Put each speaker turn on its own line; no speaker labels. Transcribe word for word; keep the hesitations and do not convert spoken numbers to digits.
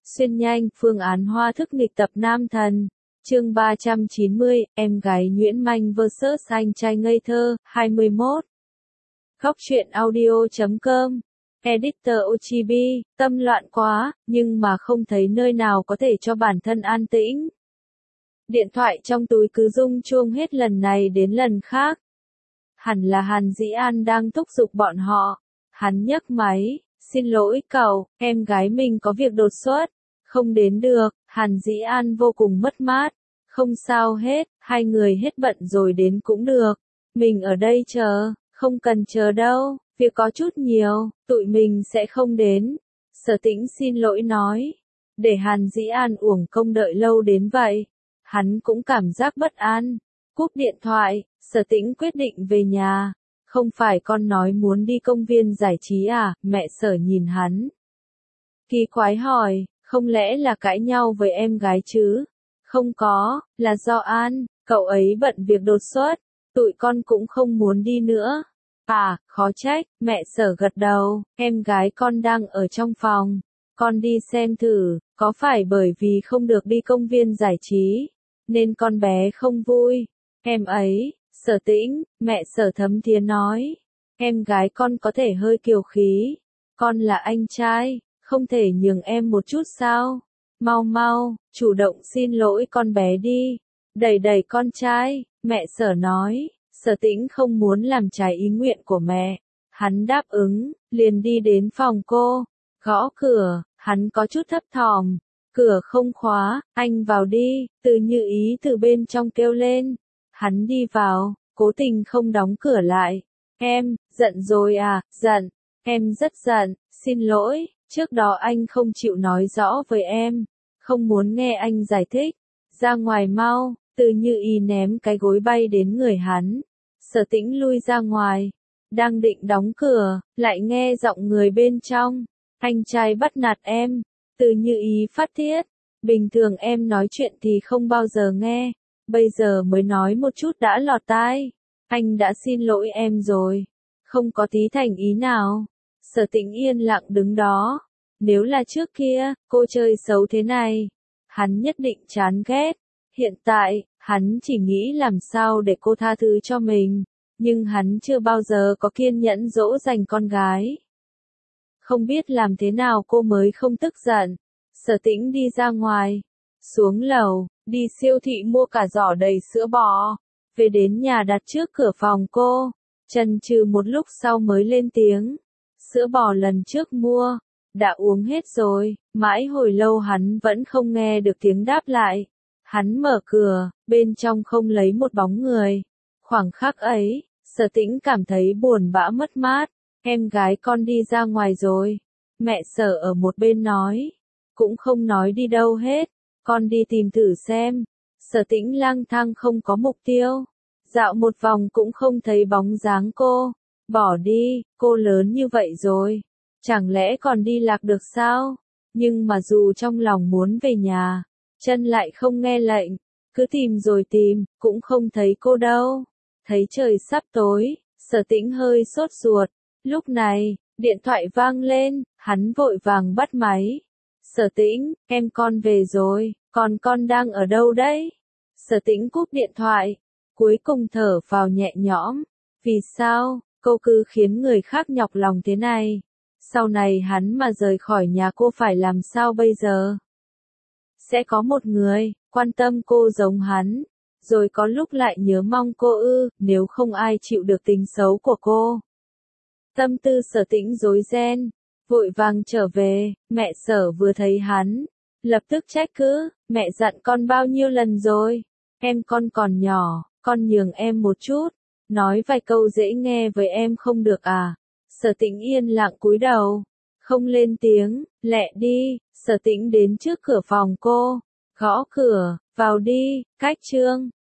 Xuyên nhanh, phương án hoa thức nghịch tập nam thần. Chương ba trăm chín mươi, em gái nhuyễn manh versus anh trai ngây thơ, hai mươi mốt. Góc truyện audio chấm com. Editor Ochibi, tâm loạn quá, nhưng mà không thấy nơi nào có thể cho bản thân an tĩnh. Điện thoại trong túi cứ rung chuông hết lần này đến lần khác. Hẳn là Hàn Dĩ An đang thúc giục bọn họ. Hắn nhấc máy, xin lỗi cậu, em gái mình có việc đột xuất, không đến được. Hàn Dĩ An vô cùng mất mát. Không sao hết, hai người hết bận rồi đến cũng được. Mình ở đây chờ, không cần chờ đâu, việc có chút nhiều, tụi mình sẽ không đến. Sở Tĩnh xin lỗi nói, để Hàn Dĩ An uổng công đợi lâu đến vậy. Hắn cũng cảm giác bất an. Cúp điện thoại, Sở Tĩnh quyết định về nhà. Không phải con nói muốn đi công viên giải trí à? Mẹ Sở nhìn hắn. Kỳ quái hỏi, không lẽ là cãi nhau với em gái chứ? Không có, là do An, cậu ấy bận việc đột xuất, tụi con cũng không muốn đi nữa. À, khó trách, mẹ Sở gật đầu, em gái con đang ở trong phòng. Con đi xem thử, có phải bởi vì không được đi công viên giải trí, nên con bé không vui? Em ấy, Sở Tĩnh, mẹ Sở Thấm Thía nói, em gái con có thể hơi kiều khí. Con là anh trai, không thể nhường em một chút sao? Mau mau, chủ động xin lỗi con bé đi. Đẩy đẩy con trai, mẹ Sở nói. Sở Tĩnh không muốn làm trái ý nguyện của mẹ. Hắn đáp ứng, liền đi đến phòng cô. Gõ cửa, hắn có chút thấp thỏm. Cửa không khóa, anh vào đi. Từ Như Ý từ bên trong kêu lên. Hắn đi vào, cố tình không đóng cửa lại. Em, giận rồi à? Giận, em rất giận, xin lỗi. Trước đó anh không chịu nói rõ với em, không muốn nghe anh giải thích. Ra ngoài mau. Từ Như Ý ném cái gối bay đến người hắn. Sở Tĩnh lui ra ngoài, đang định đóng cửa, lại nghe giọng người bên trong. Anh trai bắt nạt em. Từ Như Ý phát thiết. Bình thường em nói chuyện thì không bao giờ nghe, bây giờ mới nói một chút đã lọt tai. Anh đã xin lỗi em rồi, không có tí thành ý nào. Sở Tĩnh yên lặng đứng đó. Nếu là trước kia, cô chơi xấu thế này, hắn nhất định chán ghét. Hiện tại, hắn chỉ nghĩ làm sao để cô tha thứ cho mình, nhưng hắn chưa bao giờ có kiên nhẫn dỗ dành con gái. Không biết làm thế nào cô mới không tức giận. Sở Tĩnh đi ra ngoài, xuống lầu, đi siêu thị mua cả giỏ đầy sữa bò, về đến nhà đặt trước cửa phòng cô, chần chừ một lúc sau mới lên tiếng. Sữa bò lần trước mua, đã uống hết rồi. Mãi hồi lâu hắn vẫn không nghe được tiếng đáp lại. Hắn mở cửa, bên trong không lấy một bóng người. Khoảng khắc ấy, Sở Tĩnh cảm thấy buồn bã mất mát. Em gái con đi ra ngoài rồi. Mẹ Sở ở một bên nói. Cũng không nói đi đâu hết. Con đi tìm thử xem. Sở Tĩnh lang thang không có mục tiêu. Dạo một vòng cũng không thấy bóng dáng cô. Bỏ đi, cô lớn như vậy rồi. Chẳng lẽ còn đi lạc được sao? Nhưng mà dù trong lòng muốn về nhà, chân lại không nghe lệnh. Cứ tìm rồi tìm, cũng không thấy cô đâu. Thấy trời sắp tối, Sở Tĩnh hơi sốt ruột. Lúc này, điện thoại vang lên, hắn vội vàng bắt máy. Sở Tĩnh, em con về rồi, còn con đang ở đâu đấy? Sở Tĩnh cúp điện thoại, cuối cùng thở phào nhẹ nhõm. Vì sao, cô cứ khiến người khác nhọc lòng thế này? Sau này hắn mà rời khỏi nhà cô phải làm sao bây giờ? Sẽ có một người, quan tâm cô giống hắn, rồi có lúc lại nhớ mong cô ư, nếu không ai chịu được tình xấu của cô. Tâm tư Sở Tĩnh rối ren, vội vàng trở về. Mẹ Sở vừa thấy hắn, lập tức trách cứ, mẹ dặn con bao nhiêu lần rồi, em con còn nhỏ, con nhường em một chút, nói vài câu dễ nghe với em không được à? Sở Tĩnh yên lặng cúi đầu, không lên tiếng. Lẹ đi. Sở Tĩnh đến trước cửa phòng cô, gõ cửa, vào đi. Cách chương